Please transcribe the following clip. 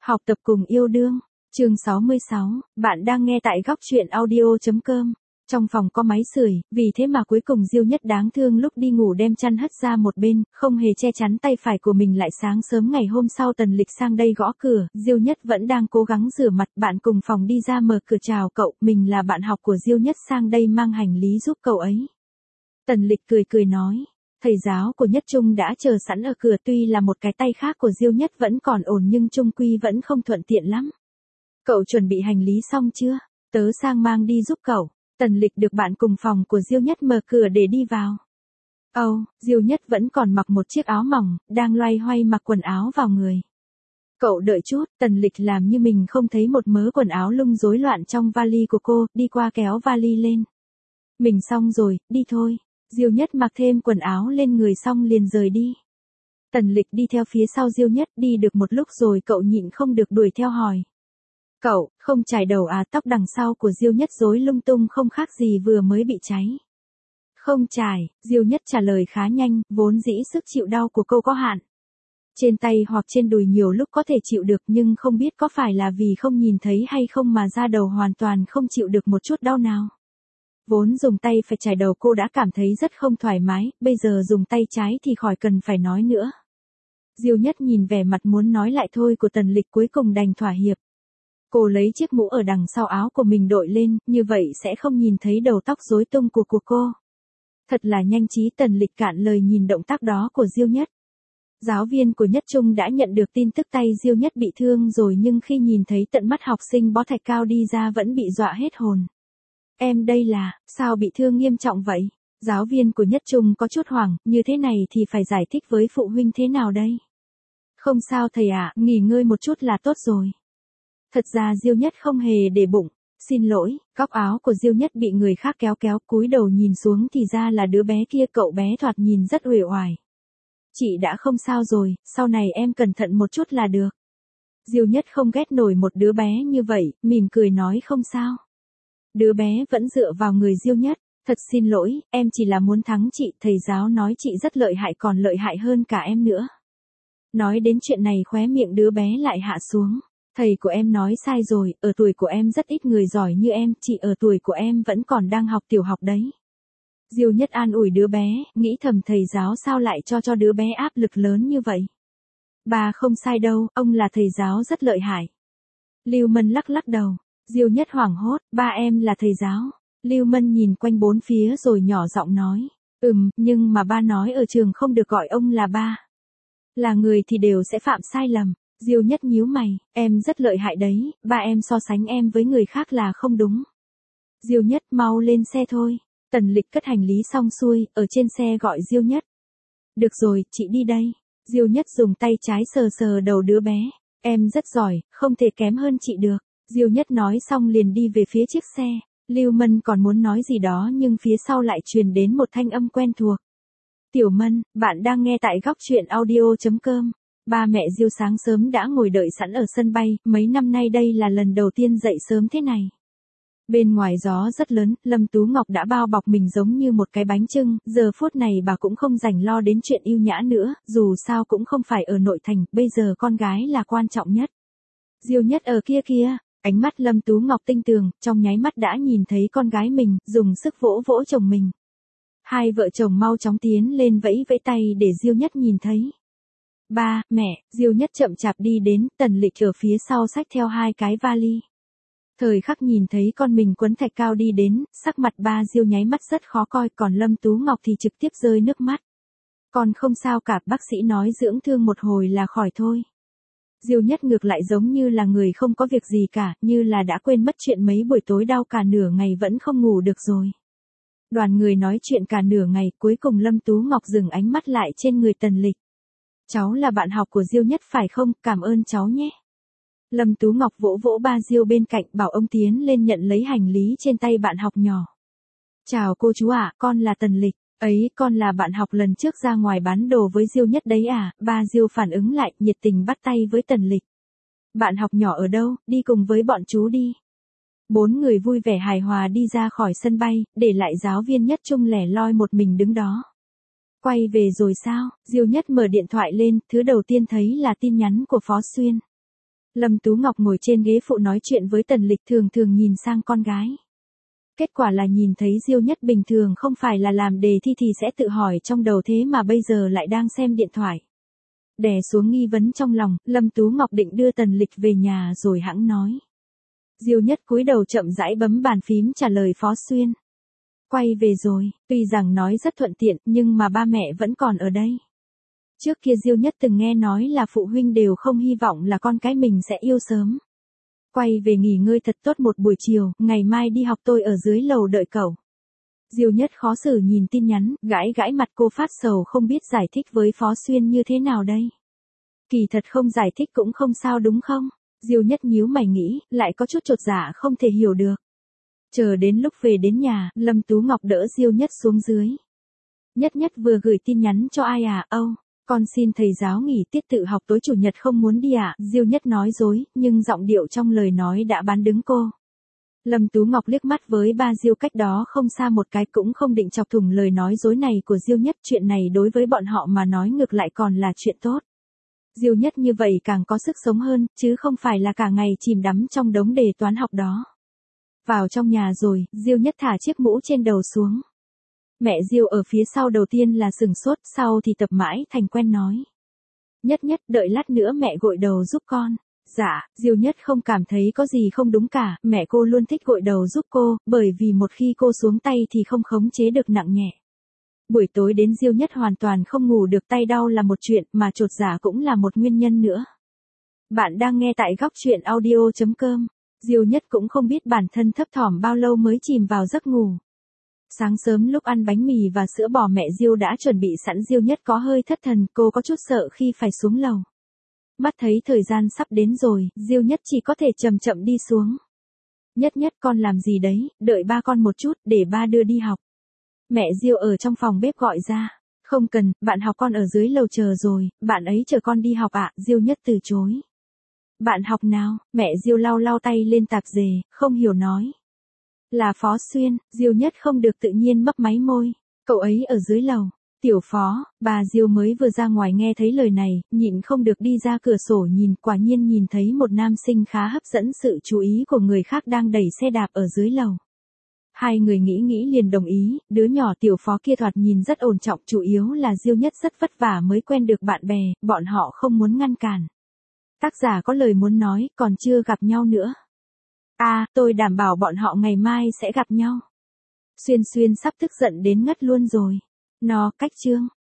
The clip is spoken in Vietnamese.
Học tập cùng yêu đương. Chương 66, bạn đang nghe tại góc truyện audio.com. Trong phòng có máy sưởi, vì thế mà cuối cùng Diêu Nhất đáng thương lúc đi ngủ đem chăn hất ra một bên, không hề che chắn tay phải của mình. Lại sáng sớm ngày hôm sau Tần Lịch sang đây gõ cửa, Diêu Nhất vẫn đang cố gắng rửa mặt, bạn cùng phòng đi ra mở cửa chào cậu, mình là bạn học của Diêu Nhất sang đây mang hành lý giúp cậu ấy. Tần Lịch cười cười nói. Thầy giáo của Nhất Trung đã chờ sẵn ở cửa, tuy là một cái tay khác của Diêu Nhất vẫn còn ổn nhưng chung quy vẫn không thuận tiện lắm. Cậu chuẩn bị hành lý xong chưa? Tớ sang mang đi giúp cậu. Tần Lịch được bạn cùng phòng của Diêu Nhất mở cửa để đi vào. Diêu Nhất vẫn còn mặc một chiếc áo mỏng, đang loay hoay mặc quần áo vào người. Cậu đợi chút, Tần Lịch làm như mình không thấy một mớ quần áo lung rối loạn trong vali của cô, đi qua kéo vali lên. Mình xong rồi, đi thôi. Diêu Nhất mặc thêm quần áo lên người xong liền rời đi. Tần Lịch đi theo phía sau Diêu Nhất, đi được một lúc rồi cậu nhịn không được đuổi theo hỏi. Cậu, không chải đầu à? Tóc đằng sau của Diêu Nhất rối lung tung không khác gì vừa mới bị cháy. Không chải, Diêu Nhất trả lời khá nhanh, vốn dĩ sức chịu đau của cô có hạn. Trên tay hoặc trên đùi nhiều lúc có thể chịu được nhưng không biết có phải là vì không nhìn thấy hay không mà da đầu hoàn toàn không chịu được một chút đau nào. Vốn dùng tay phải chải đầu cô đã cảm thấy rất không thoải mái, bây giờ dùng tay trái thì khỏi cần phải nói nữa. Diêu Nhất nhìn vẻ mặt muốn nói lại thôi của Tần Lịch cuối cùng đành thỏa hiệp. Cô lấy chiếc mũ ở đằng sau áo của mình đội lên, như vậy sẽ không nhìn thấy đầu tóc rối tung của cô. Thật là nhanh trí. Tần Lịch cạn lời nhìn động tác đó của Diêu Nhất. Giáo viên của Nhất Trung đã nhận được tin tức tay Diêu Nhất bị thương rồi nhưng khi nhìn thấy tận mắt học sinh bó thạch cao đi ra vẫn bị dọa hết hồn. Em đây là, sao bị thương nghiêm trọng vậy? Giáo viên của Nhất Trung có chút hoảng, như thế này thì phải giải thích với phụ huynh thế nào đây? Không sao thầy ạ, nghỉ ngơi một chút là tốt rồi. Thật ra Diêu Nhất không hề để bụng. Xin lỗi, góc áo của Diêu Nhất bị người khác kéo cúi đầu nhìn xuống thì ra là đứa bé kia. Cậu bé thoạt nhìn rất uể oải. Chị đã không sao rồi, sau này em cẩn thận một chút là được. Diêu Nhất không ghét nổi một đứa bé như vậy, mỉm cười nói không sao. Đứa bé vẫn dựa vào người Diêu Nhất. Thật xin lỗi, em chỉ là muốn thắng chị, thầy giáo nói chị rất lợi hại, còn lợi hại hơn cả em nữa. Nói đến chuyện này khóe miệng đứa bé lại hạ xuống. Thầy của em nói sai rồi, ở tuổi của em rất ít người giỏi như em, chị ở tuổi của em vẫn còn đang học tiểu học đấy. Diêu Nhất an ủi đứa bé, nghĩ thầm thầy giáo sao lại cho đứa bé áp lực lớn như vậy. Bà không sai đâu, ông là thầy giáo rất lợi hại. Lưu Mân lắc đầu. Diêu Nhất hoảng hốt, ba em là thầy giáo. Lưu Mân nhìn quanh bốn phía rồi nhỏ giọng nói. Nhưng mà ba nói ở trường không được gọi ông là ba. Là người thì đều sẽ phạm sai lầm. Diêu Nhất nhíu mày, em rất lợi hại đấy, ba em so sánh em với người khác là không đúng. Diêu Nhất mau lên xe thôi. Tần Lịch cất hành lý xong xuôi, ở trên xe gọi Diêu Nhất. Được rồi, chị đi đây. Diêu Nhất dùng tay trái sờ đầu đứa bé. Em rất giỏi, không thể kém hơn chị được. Diêu Nhất nói xong liền đi về phía chiếc xe. Lưu Mân còn muốn nói gì đó nhưng phía sau lại truyền đến một thanh âm quen thuộc. Tiểu Mân, bạn đang nghe tại góc truyện audio.com. Ba mẹ Diêu sáng sớm đã ngồi đợi sẵn ở sân bay, mấy năm nay đây là lần đầu tiên dậy sớm thế này. Bên ngoài gió rất lớn, Lâm Tú Ngọc đã bao bọc mình giống như một cái bánh chưng, giờ phút này bà cũng không rảnh lo đến chuyện yêu nhã nữa, dù sao cũng không phải ở nội thành, bây giờ con gái là quan trọng nhất. Diêu Nhất ở kia kia, ánh mắt Lâm Tú Ngọc tinh tường, trong nháy mắt đã nhìn thấy con gái mình, dùng sức vỗ chồng mình. Hai vợ chồng mau chóng tiến lên vẫy tay để Diêu Nhất nhìn thấy. Ba, mẹ, Diêu Nhất chậm chạp đi đến, Tần Lịch ở phía sau xách theo hai cái vali. Thời khắc nhìn thấy con mình quấn thạch cao đi đến, sắc mặt ba Diêu nháy mắt rất khó coi, còn Lâm Tú Ngọc thì trực tiếp rơi nước mắt. Còn không sao cả, bác sĩ nói dưỡng thương một hồi là khỏi thôi. Diêu Nhất ngược lại giống như là người không có việc gì cả, như là đã quên mất chuyện mấy buổi tối đau cả nửa ngày vẫn không ngủ được rồi. Đoàn người nói chuyện cả nửa ngày, cuối cùng Lâm Tú Ngọc dừng ánh mắt lại trên người Tần Lịch. Cháu là bạn học của Diêu Nhất phải không, cảm ơn cháu nhé. Lâm Tú Ngọc vỗ ba Diêu bên cạnh, bảo ông tiến lên nhận lấy hành lý trên tay bạn học nhỏ. Chào cô chú ạ, con là Tần Lịch. Ấy, con là bạn học lần trước ra ngoài bán đồ với Diêu Nhất đấy à? Ba Diêu phản ứng lại, nhiệt tình bắt tay với Tần Lịch. Bạn học nhỏ ở đâu, đi cùng với bọn chú đi. Bốn người vui vẻ hài hòa đi ra khỏi sân bay, để lại giáo viên Nhất Trung lẻ loi một mình đứng đó. Quay về rồi sao? Diêu Nhất mở điện thoại lên, thứ đầu tiên thấy là tin nhắn của Phó Xuyên. Lâm Tú Ngọc ngồi trên ghế phụ nói chuyện với Tần Lịch, thường thường nhìn sang con gái. Kết quả là nhìn thấy Diêu Nhất bình thường không phải là làm đề thi thì sẽ tự hỏi trong đầu, thế mà bây giờ lại đang xem điện thoại. Đè xuống nghi vấn trong lòng, Lâm Tú Ngọc định đưa Tần Lịch về nhà rồi hẵng nói. Diêu Nhất cúi đầu chậm rãi bấm bàn phím trả lời Phó Xuyên. Quay về rồi, tuy rằng nói rất thuận tiện nhưng mà ba mẹ vẫn còn ở đây. Trước kia Diêu Nhất từng nghe nói là phụ huynh đều không hy vọng là con cái mình sẽ yêu sớm. Quay về nghỉ ngơi thật tốt một buổi chiều, ngày mai đi học, tôi ở dưới lầu đợi cậu. Diêu Nhất khó xử nhìn tin nhắn, gãi gãi mặt, cô phát sầu không biết giải thích với Phó Xuyên như thế nào đây. Kỳ thật không giải thích cũng không sao đúng không? Diêu Nhất nhíu mày nghĩ, lại có chút chột dạ không thể hiểu được. Chờ đến lúc về đến nhà, Lâm Tú Ngọc đỡ Diêu Nhất xuống dưới. Nhất Nhất vừa gửi tin nhắn cho ai à? Âu, con xin thầy giáo nghỉ tiết tự học tối chủ nhật không muốn đi à? Diêu Nhất nói dối, nhưng giọng điệu trong lời nói đã bán đứng cô. Lâm Tú Ngọc liếc mắt với ba Diêu cách đó không xa một cái, cũng không định chọc thủng lời nói dối này của Diêu Nhất, chuyện này đối với bọn họ mà nói ngược lại còn là chuyện tốt. Diêu Nhất như vậy càng có sức sống hơn, chứ không phải là cả ngày chìm đắm trong đống đề toán học đó. Vào trong nhà rồi, Diêu Nhất thả chiếc mũ trên đầu xuống. Mẹ Diêu ở phía sau đầu tiên là sừng sốt, sau thì tập mãi thành quen nói. Nhất Nhất, đợi lát nữa mẹ gội đầu giúp con. Dạ, Diêu Nhất không cảm thấy có gì không đúng cả, mẹ cô luôn thích gội đầu giúp cô, bởi vì một khi cô xuống tay thì không khống chế được nặng nhẹ. Buổi tối đến Diêu Nhất hoàn toàn không ngủ được, tay đau là một chuyện, mà chột dạ cũng là một nguyên nhân nữa. Bạn đang nghe tại góc truyện audio.com. Diêu Nhất cũng không biết bản thân thấp thỏm bao lâu mới chìm vào giấc ngủ. Sáng sớm lúc ăn bánh mì và sữa bò mẹ Diêu đã chuẩn bị sẵn, Diêu Nhất có hơi thất thần, cô có chút sợ khi phải xuống lầu. Mắt thấy thời gian sắp đến rồi, Diêu Nhất chỉ có thể chậm chậm đi xuống. Nhất Nhất, con làm gì đấy, đợi ba con một chút, để ba đưa đi học. Mẹ Diêu ở trong phòng bếp gọi ra. Không cần, bạn học con ở dưới lầu chờ rồi, bạn ấy chờ con đi học ạ. Diêu Nhất từ chối. Bạn học nào? Mẹ Diêu lau lau tay lên tạp dề, không hiểu nói. Là Phó Xuyên. Diêu Nhất không được tự nhiên mấp máy môi. Cậu ấy ở dưới lầu. Tiểu Phó, bà Diêu mới vừa ra ngoài nghe thấy lời này, nhịn không được đi ra cửa sổ nhìn, quả nhiên nhìn thấy một nam sinh khá hấp dẫn sự chú ý của người khác đang đẩy xe đạp ở dưới lầu. Hai người nghĩ nghĩ liền đồng ý, đứa nhỏ Tiểu Phó kia thoạt nhìn rất ổn trọng, chủ yếu là Diêu Nhất rất vất vả mới quen được bạn bè, bọn họ không muốn ngăn cản. Tác giả có lời muốn nói, còn chưa gặp nhau nữa. Tôi đảm bảo bọn họ ngày mai sẽ gặp nhau. Xuyên Xuyên sắp tức giận đến ngất luôn rồi. Nó, cách chương.